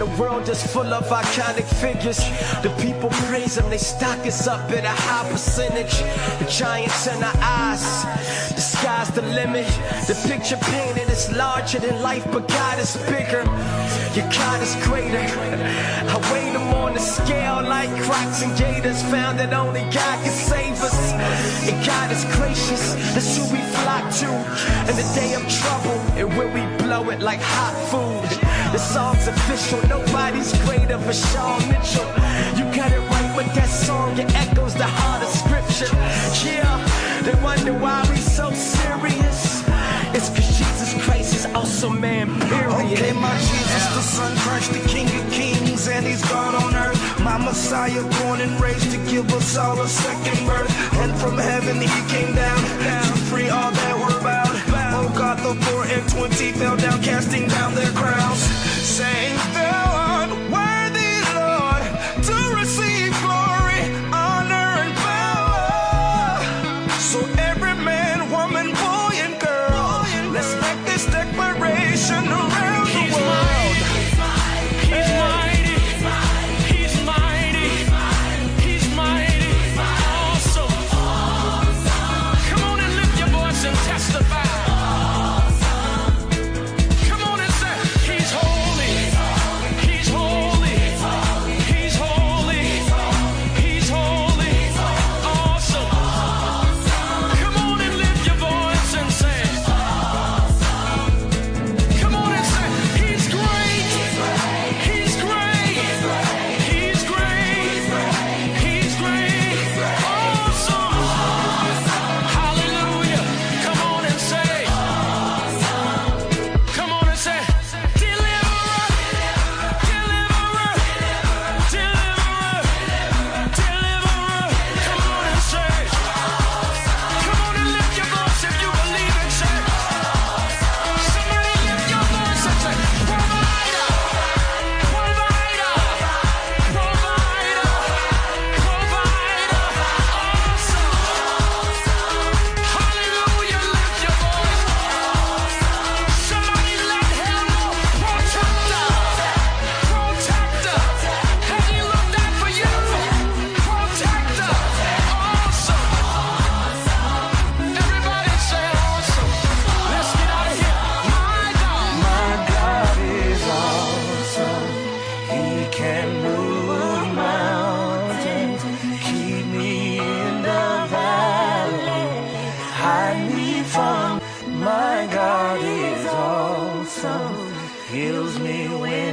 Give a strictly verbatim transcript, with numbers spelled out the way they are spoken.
the world is full of iconic figures. The people praise him, they stock us up at a high percentage. The giants in our eyes, the sky's the limit. The picture painted is larger than life, but God is bigger. Your God is greater. I weigh them on the scale like Crocs and Gators. Found that only God can save us. And God is gracious, that's who we flock to. In the day of trouble, and when we blow it like hot food. The song's official, nobody's greater for Shawn Mitchell. You got it right with that song, it echoes the heart of scripture. Yeah, they wonder why we so serious. It's cause Jesus Christ is also man, period. Okay, my Jesus, the Son Christ, the King of Kings, and he's God on earth. My Messiah, born and raised to give us all a second birth. And from heaven he came down to free all that were bound. Oh God, the four and twenty fell down, casting down their crowns, saying, thou art worthy, Lord, to receive glory, honor, and power. So every man, woman, boy, and girl, let's make this declaration around the world. He's mighty, he's mighty, he's mighty, awesome. Come on and lift your voice and testify. My God is awesome, heals me when